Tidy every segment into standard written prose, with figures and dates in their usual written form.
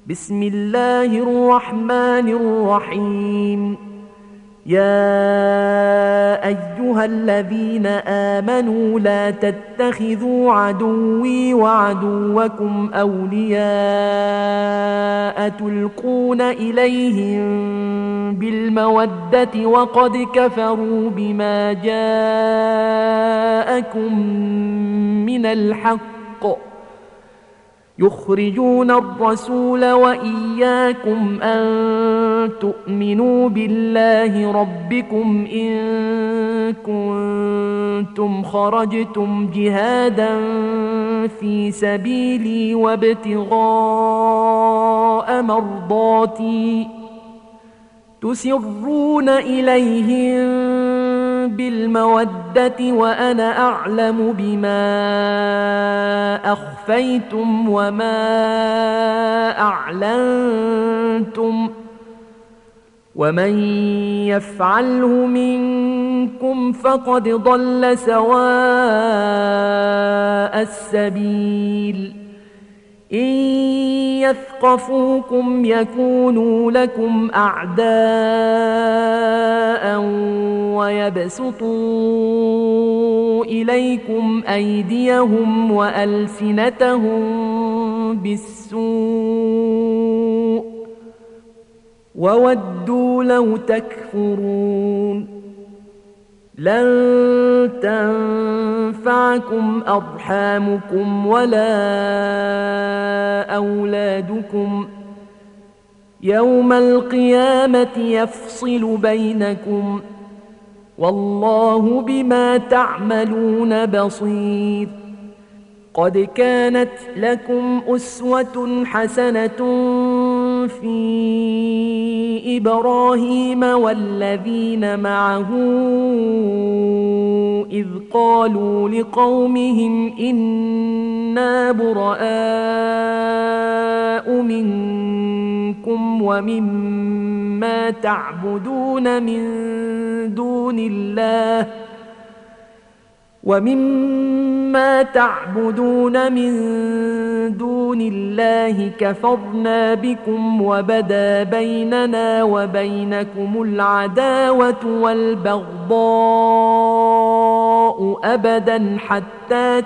بسم الله الرحمن الرحيم. يا أيها الذين آمنوا لا تتخذوا عدوي وعدوكم أولياء تلقون إليهم بالمودة وقد كفروا بما جاءكم من الحق يخرجون الرسول وإياكم أن تؤمنوا بالله ربكم إن كنتم خرجتم جهادا في سبيلي وابتغاء مرضاتي تسرون إليهم بالمودة وأنا أعلم بما أخفيتم وما أعلنتم ومن يفعله منكم فقد ضل سواء السبيل. إن يثقفوكم يكونوا لكم أعداء ويبسطوا إليكم أيديهم وألسنتهم بالسوء وودوا لو تكفرون. لن تنفعكم أرحامكم ولا أولادكم يوم القيامة يفصل بينكم والله بما تعملون بصير. قد كانت لكم أسوة حسنة في إبراهيم والذين معه إذ قالوا لقومهم إنا براء منكم ومما تعبدون من دون الله كفرنا بكم وبدا بيننا وبينكم العداوة والبغضاء أبدا حتى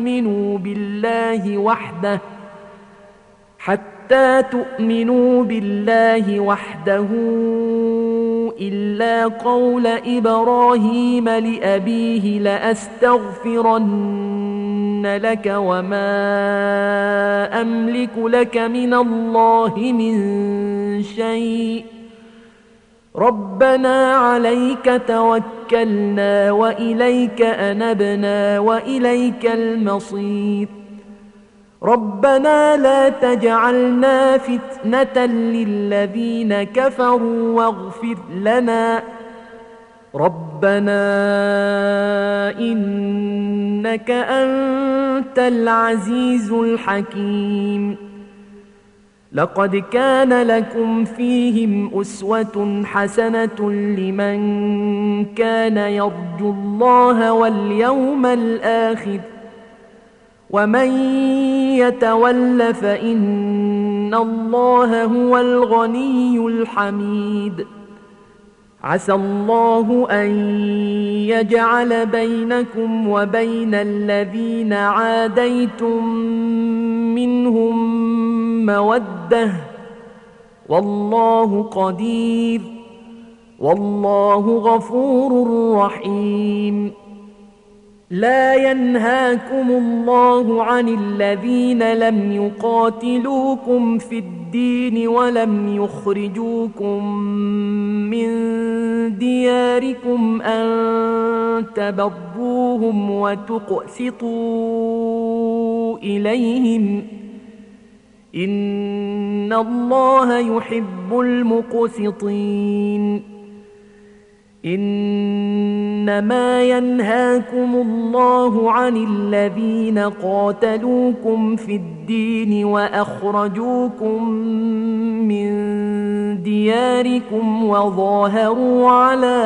تؤمنوا بالله وحده إلا قول إبراهيم لأبيه لأستغفرن لك وما أملك لك من الله من شيء ربنا عليك توكلنا وإليك أنبنا وإليك المصير. ربنا لا تجعلنا فتنة للذين كفروا واغفر لنا ربنا إنك أنت العزيز الحكيم. لقد كان لكم فيهم أسوة حسنة لمن كان يرجو الله واليوم الآخر ومن يتول فإن الله هو الغني الحميد. عسى الله أن يجعل بينكم وبين الذين عاديتم منهم مودة والله قدير والله غفور رحيم. لا ينهاكم الله عن الذين لم يقاتلوكم في الدين ولم يخرجوكم من دياركم أن تبروهم وتقسطوا إليهم إن الله يحب المقسطين. إنما ينهاكم الله عن الذين قاتلوكم في الدين وأخرجوكم من دياركم وظاهروا على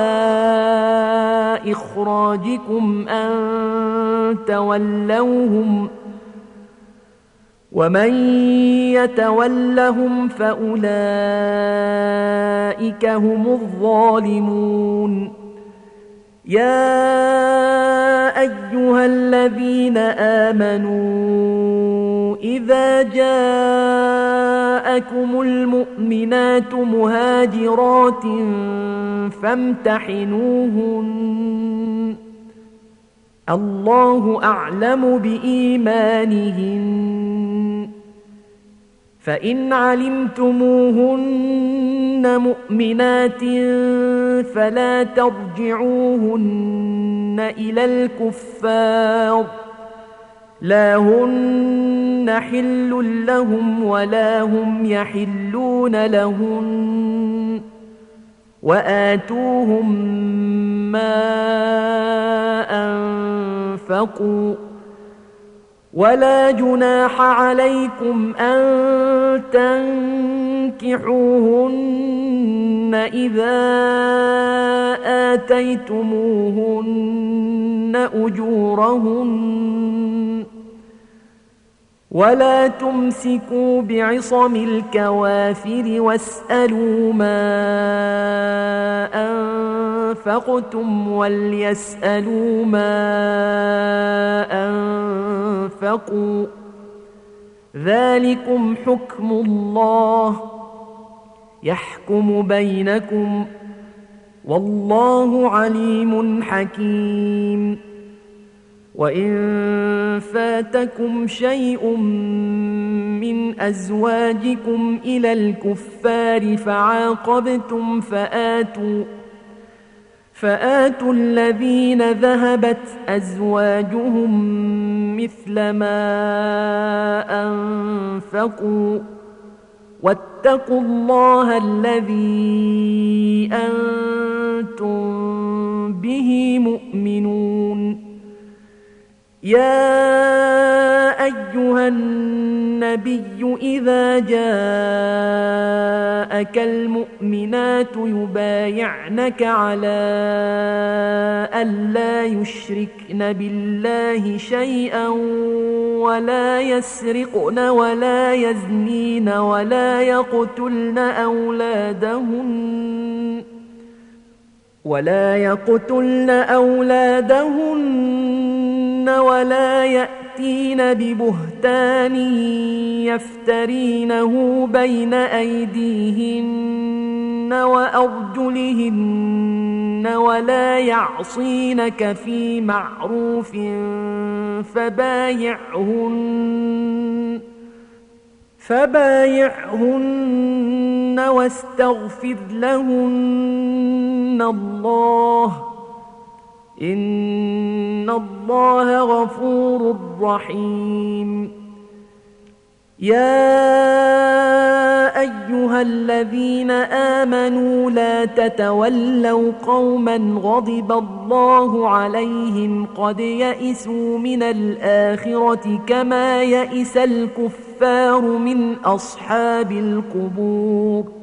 إخراجكم أن تولوهم ومن يتولهم فأولئك هم الظالمون يا أيها الذين آمنوا إذا جاءكم المؤمنات مهاجرات فامتحنوهن الله أعلم بإيمانهن فإن علمتموهن مؤمنات فلا ترجعوهن إلى الكفار لا هن حل لهم ولا هم يحلون لهن وآتوهم ما أنفقوا ولا جناح عليكم أن تنكحوهن إذا آتيتموهن أجورهن ولا تمسكوا بعصم الكوافر واسألوا ما أنفقتم وليسألوا ما أنفقوا ذلكم حكم الله يحكم بينكم والله عليم حكيم وإن فاتكم شيء من أزواجكم إلى الكفار فعاقبتم فآتوا الذين ذهبت أزواجهم مثل ما أنفقوا واتقوا الله الذي أنتم به مؤمنون يا أيها النبي إذا جاءك المؤمنات يبايعنك على ألا يشركن بالله شيئا ولا يسرقن ولا يزنين ولا يقتلن أولادهن ولا يأتين ببهتان يفترينه بين أيديهن وأرجلهن ولا يعصينك في معروف فبايعهن واستغفر لهن الله إن الله غفور رحيم يا أيها الذين آمنوا لا تتولوا قوما غضب الله عليهم قد يئسوا من الآخرة كما يئس الكفار من أصحاب القبور